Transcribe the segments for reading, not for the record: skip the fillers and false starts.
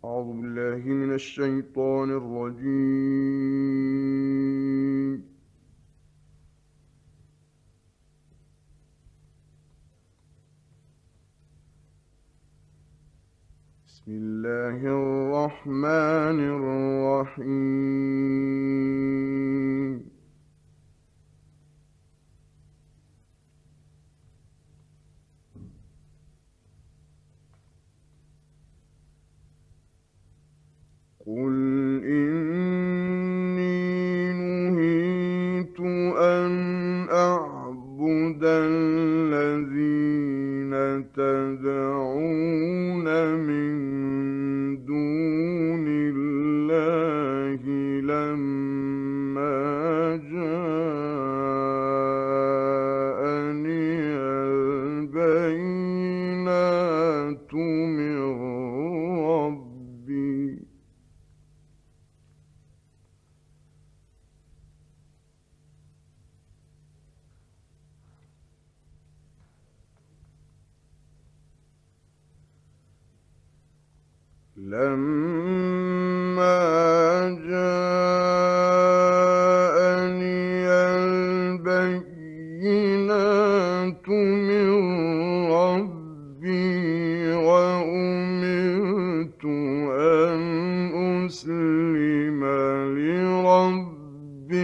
أعوذ بالله من الشيطان الرجيم. بسم الله الرحمن الرحيم. قل إني نهيت أن أعبد الذين تدعون من دون الله لما جاءني البينات من ربي. لما جاءني البينات من ربي وأمرت أن أسلم لرب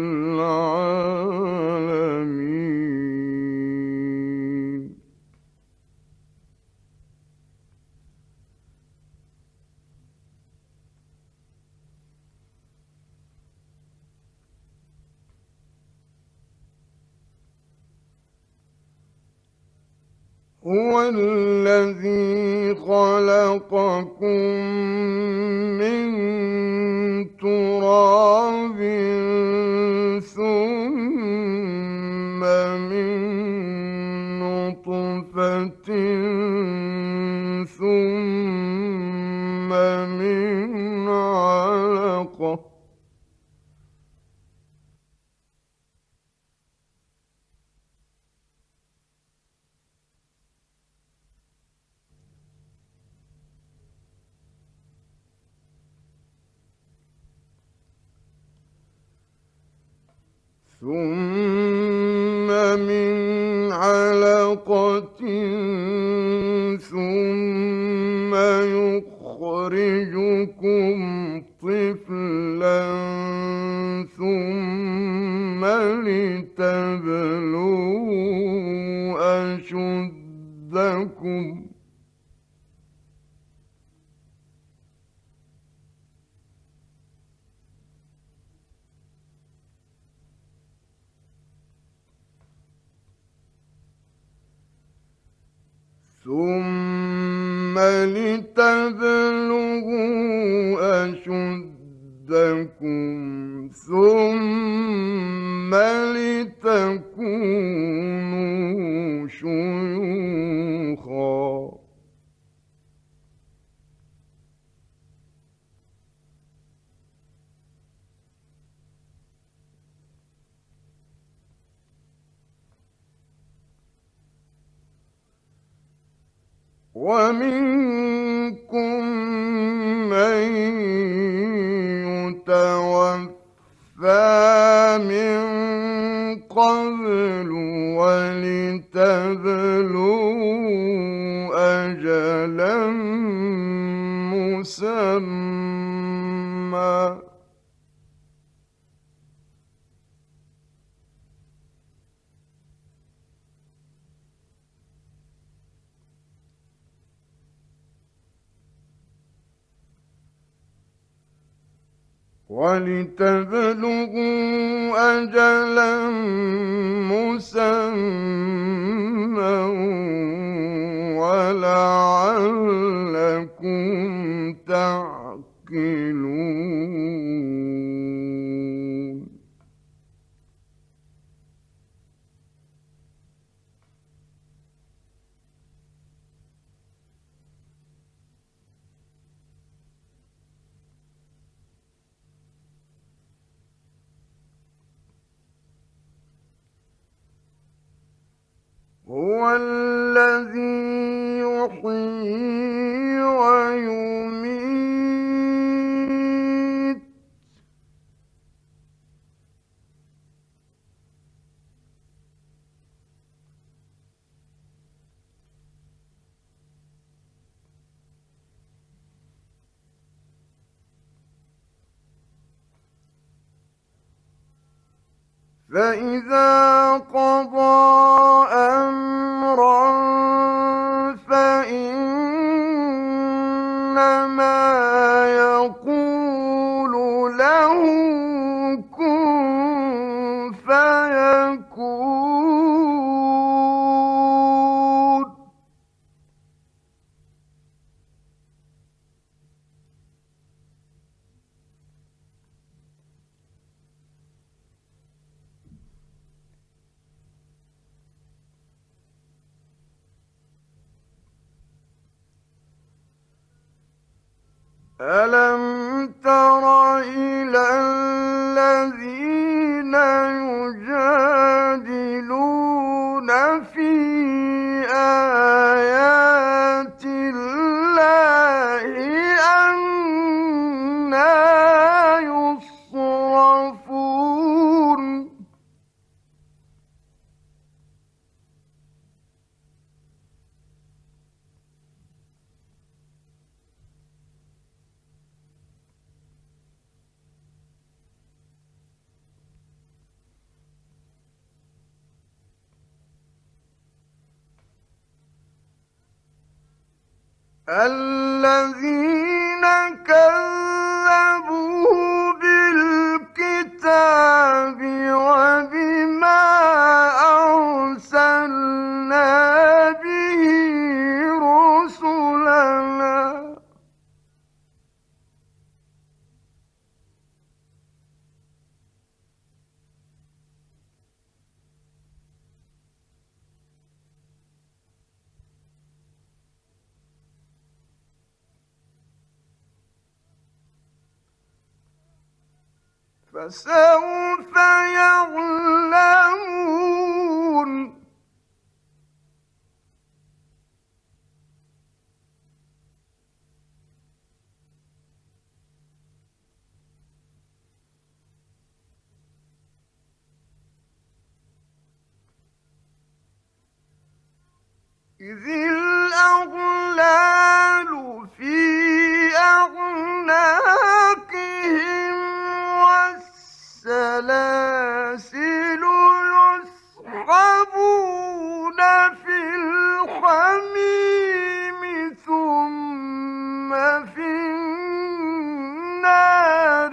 العالمين. هو الذي خلقكم من تراب ثم من نطفة ثم من علقة ثم من علقة ثم يخرجكم طفلا ثم لتبلغوا أشدكم ثم لتبلغوا أشدكم ثم لتكونوا شيوخا ومنكم من يتوفى من قبل ولتبلغوا أجلا مسمى ولعلكم تعقلون. هو الذي يحيي ويميت فإذا قضى أمرا فإنما يقول له كن فيكون. ألم تر إلى الذين يجادلون في آيات الله أنى يصرفون. الذين كذبوا بالكتاب وبما أرسلنا به رسلنا فسوف يعلمون. إذ الأغلال في أعناقهم والسلاسل يسحبون في الحميم ثم في النار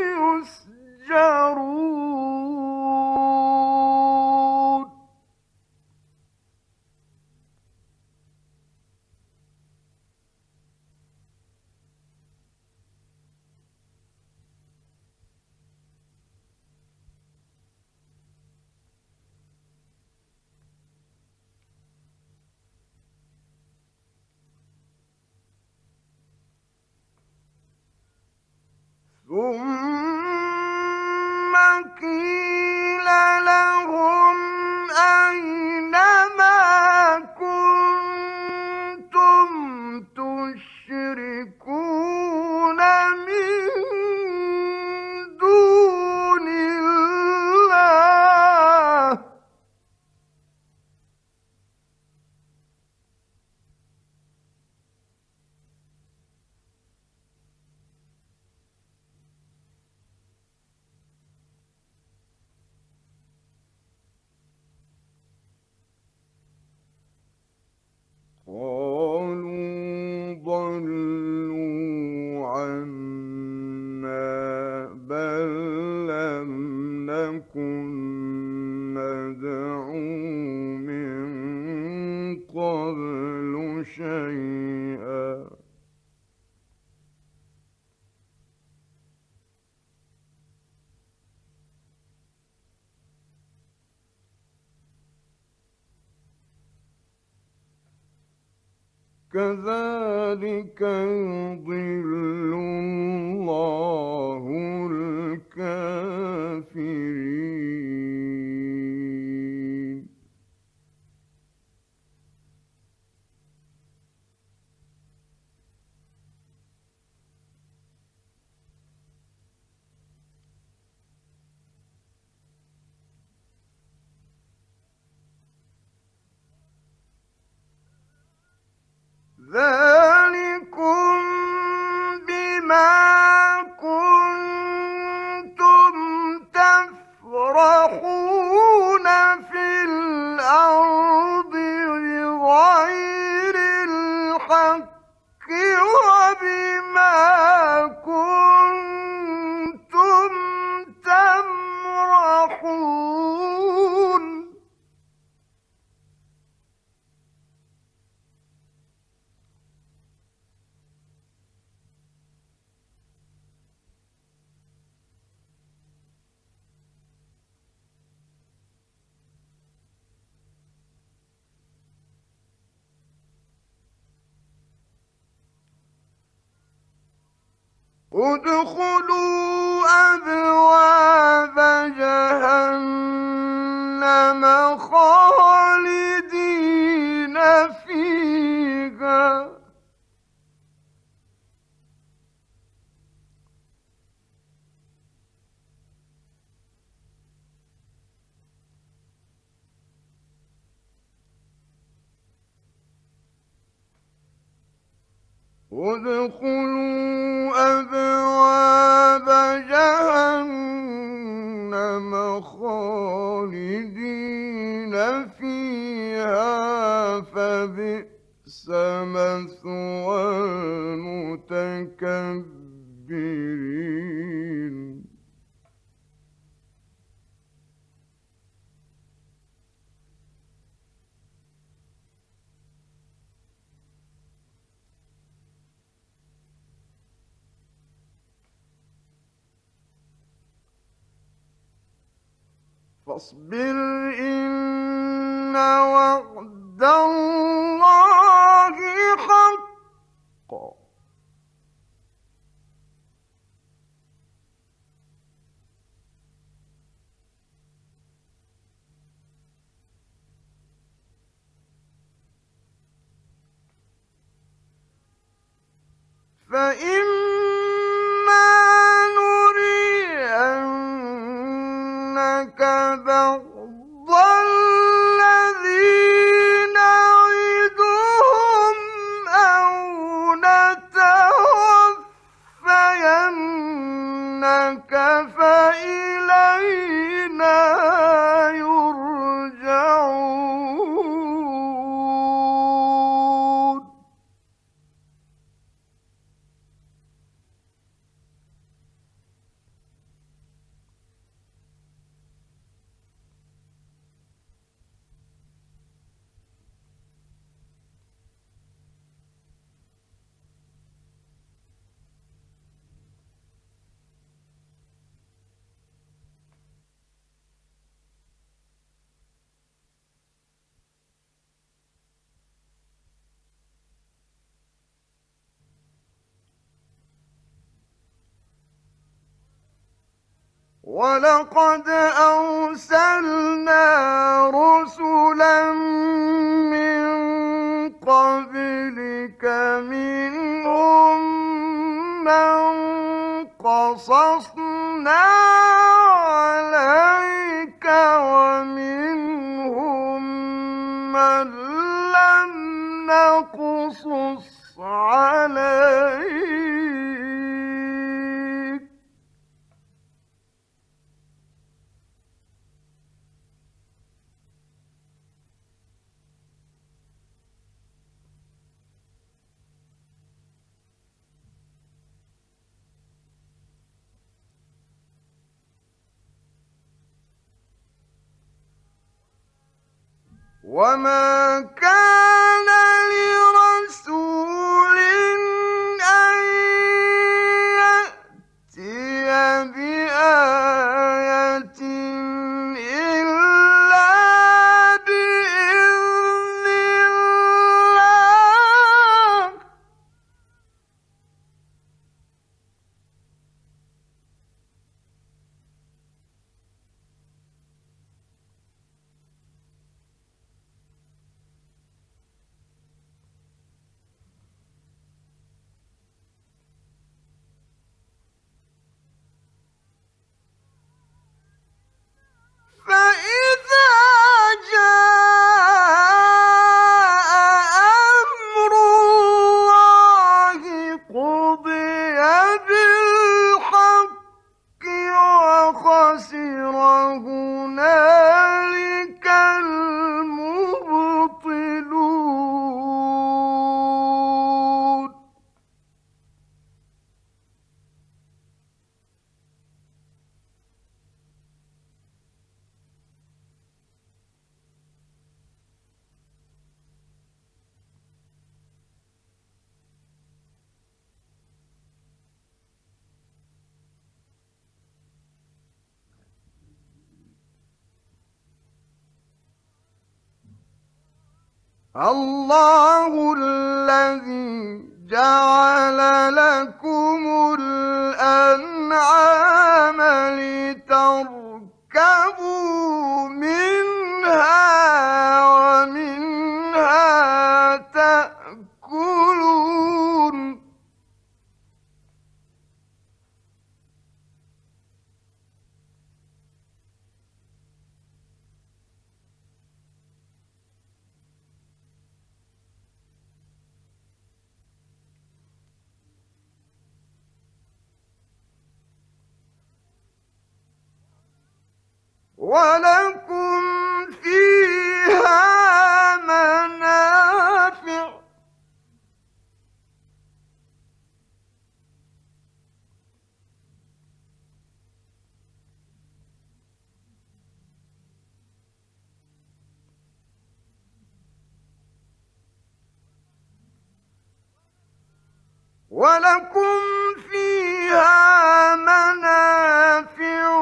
يسجرون. ثم قيل لهم أين ما كنتم تشركون من دون الله قالوا ضلوا عنا بل لم نكن ندعو من قبل شيئا. كذلك يضل الله الكافرين. ذلكم بما كنتم تفرحون ادخلوا أبواب جهنم خالدين فيها ادخلوا أبواب جهنم خالدين فيها فبئس مثوى المتكبرين فاصبر إن وعد الله حق فإما نرينك بعض الذي نعدهم أو نتوفينك فإلينا يرجعون ولقد أرسلنا رسلا من قبلك منهم من قصصنا عليك ومنهم من لم نقصص عليك وما كان لرسول أن يأتي بآية إلا بإذن الله فإذا جاء أمر الله قضي بالحق وخسر هنالك المبطلون الله الذي جعل لكم ولكم فيها منافع ولكم فيها منافع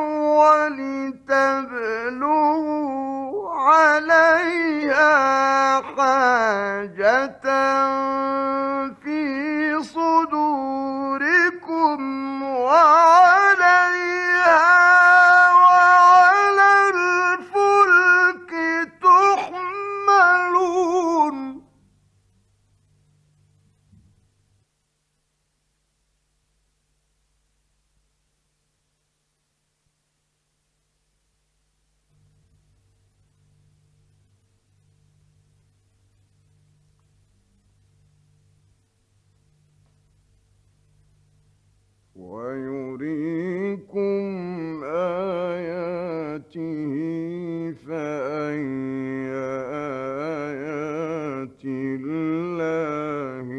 ولتبلغوا عليها حاجة في صدوركم وعليها وعلى الفلك تحملون ويريكم آياته فأي آيات الله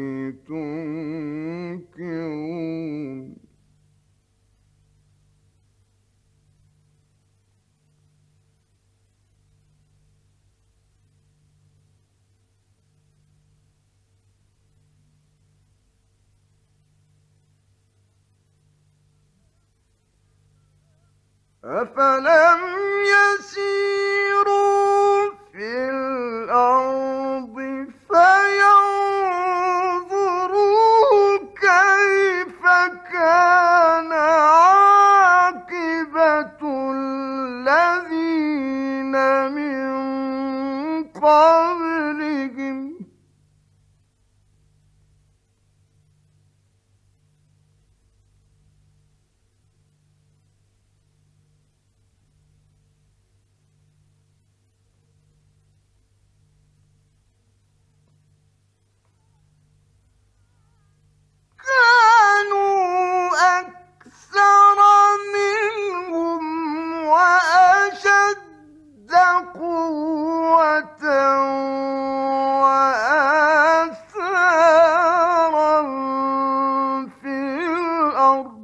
تنكرون أفلم يسيروا في الأرض فينظروا كيف كان عاقبة الذين من قبلهم كانوا أكثر منهم وأشد قوة وآثارا في الأرض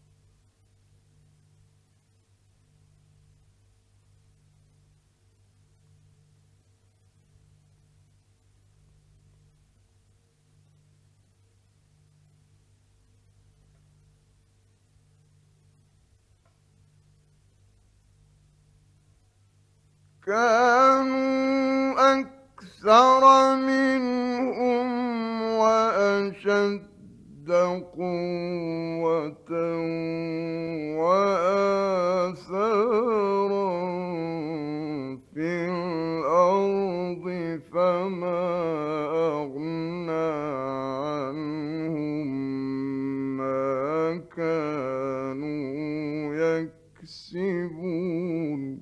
كانوا أكثر منهم وأشد قوة وآثارا في الأرض فما أغنى عنهم ما كانوا يكسبون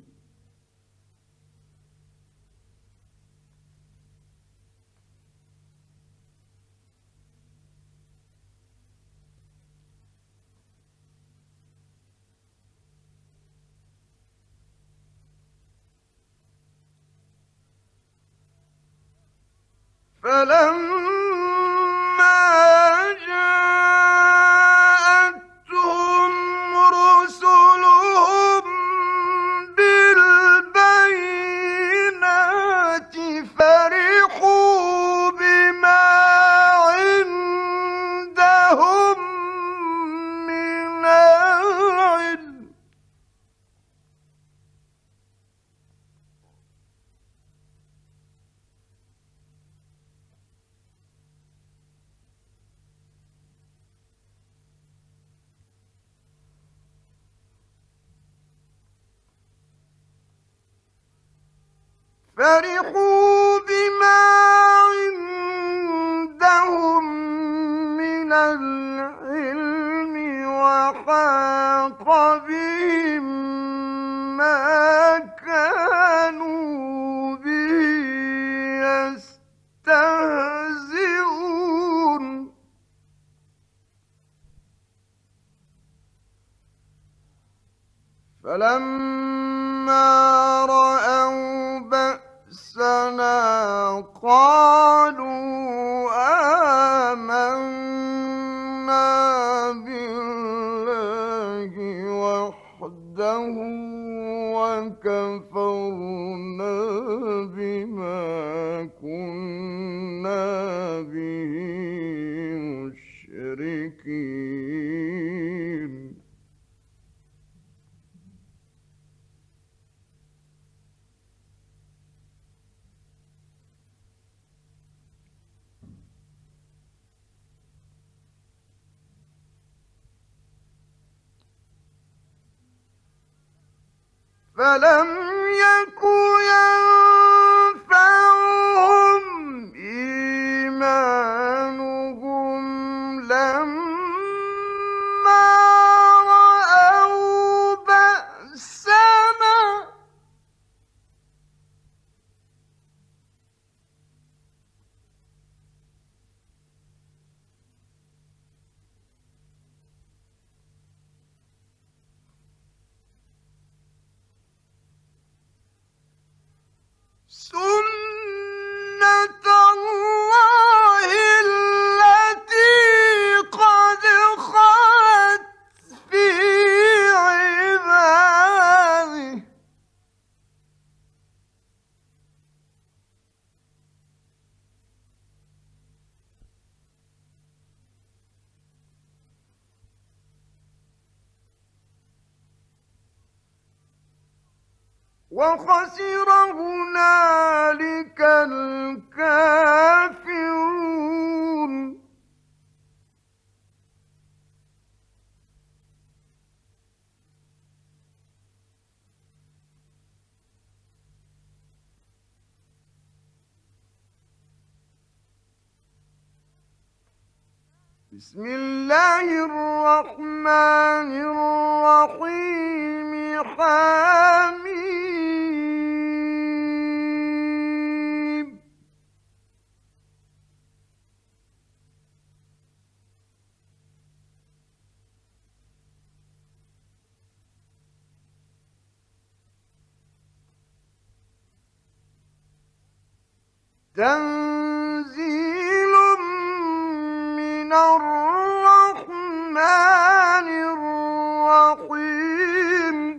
فلما جاءتهم رسلهم بالبينات فرحوا بما عندهم من العلم فرحوا بما عندهم من العلم وحاق بهم ما كانوا به يستهزئون فلما بأسنا قالوا آمنا بالله وحده وكفرنا بما كنا به مشركين. فلم يك ينفعهم إيمانهم لما رأوا بأسنا سنة الله التي قد خلت في عباده وخسر هنالك الكافرون. بسم الله الرحمن الرحيم. حميم. تنزيل من الرحمن الرحيم.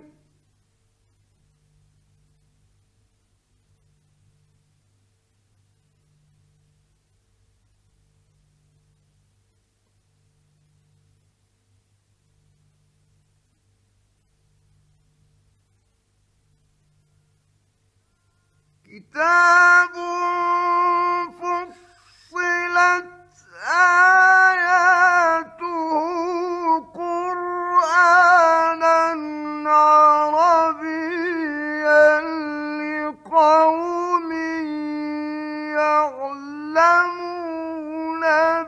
كتاب فصلت آياته قرآنا عربيا لقوم يعلمون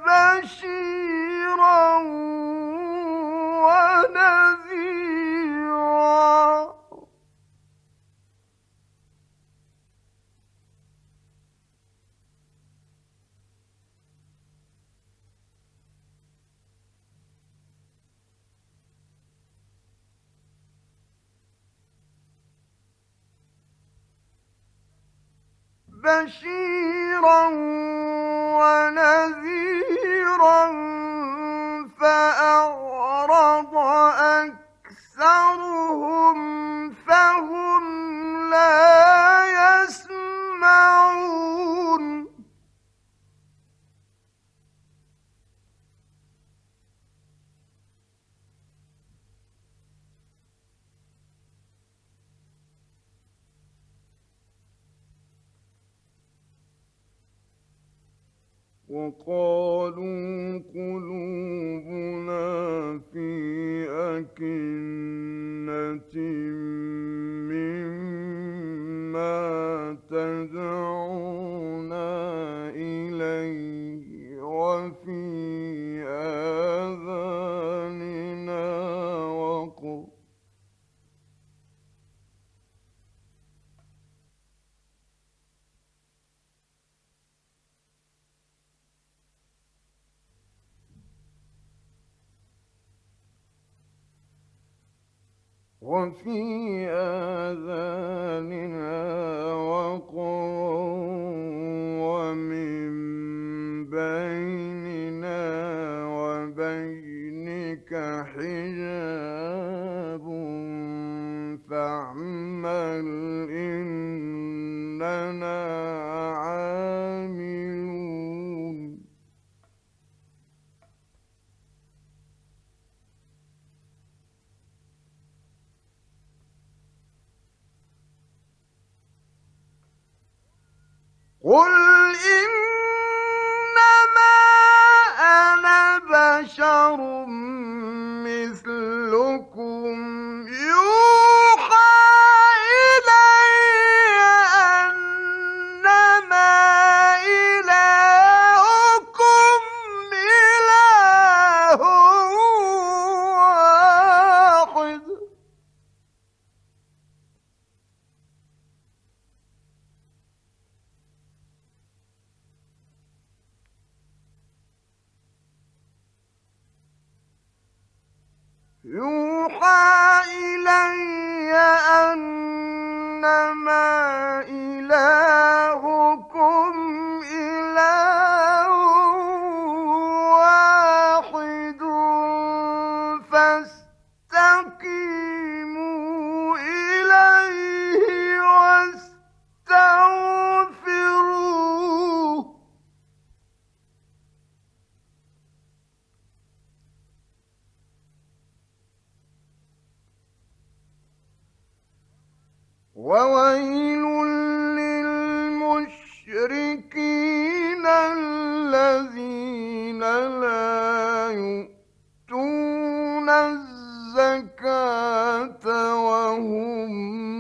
بشيرا ونذيرا. بشيرا ونذيرا فأعرض أكثرهم فهم لا يسمعون. وقالوا قلوبنا في أكنة مما تدعونا إليه وفي آذاننا وقر وفي آذاننا وقر حجاب فاعمل إننا عاملون قل إنما أنا بشر مثلكم يوحى إلي أنما إلهكم إله واحد يوحى إلي أنما إلهكم إله واحد فاستقيموا إليه واستغفروه وويل للمشركين الذين لا يؤتون الزكاة وهم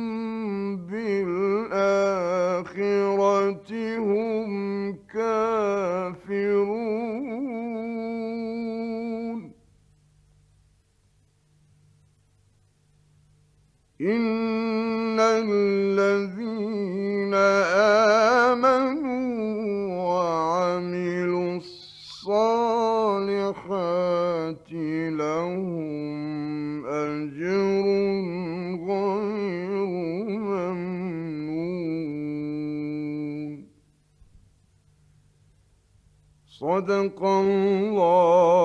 بالآخرة هم كافرون إن الذين آمنوا وعملوا الصالحات لهم أجر غير ممنون صدق الله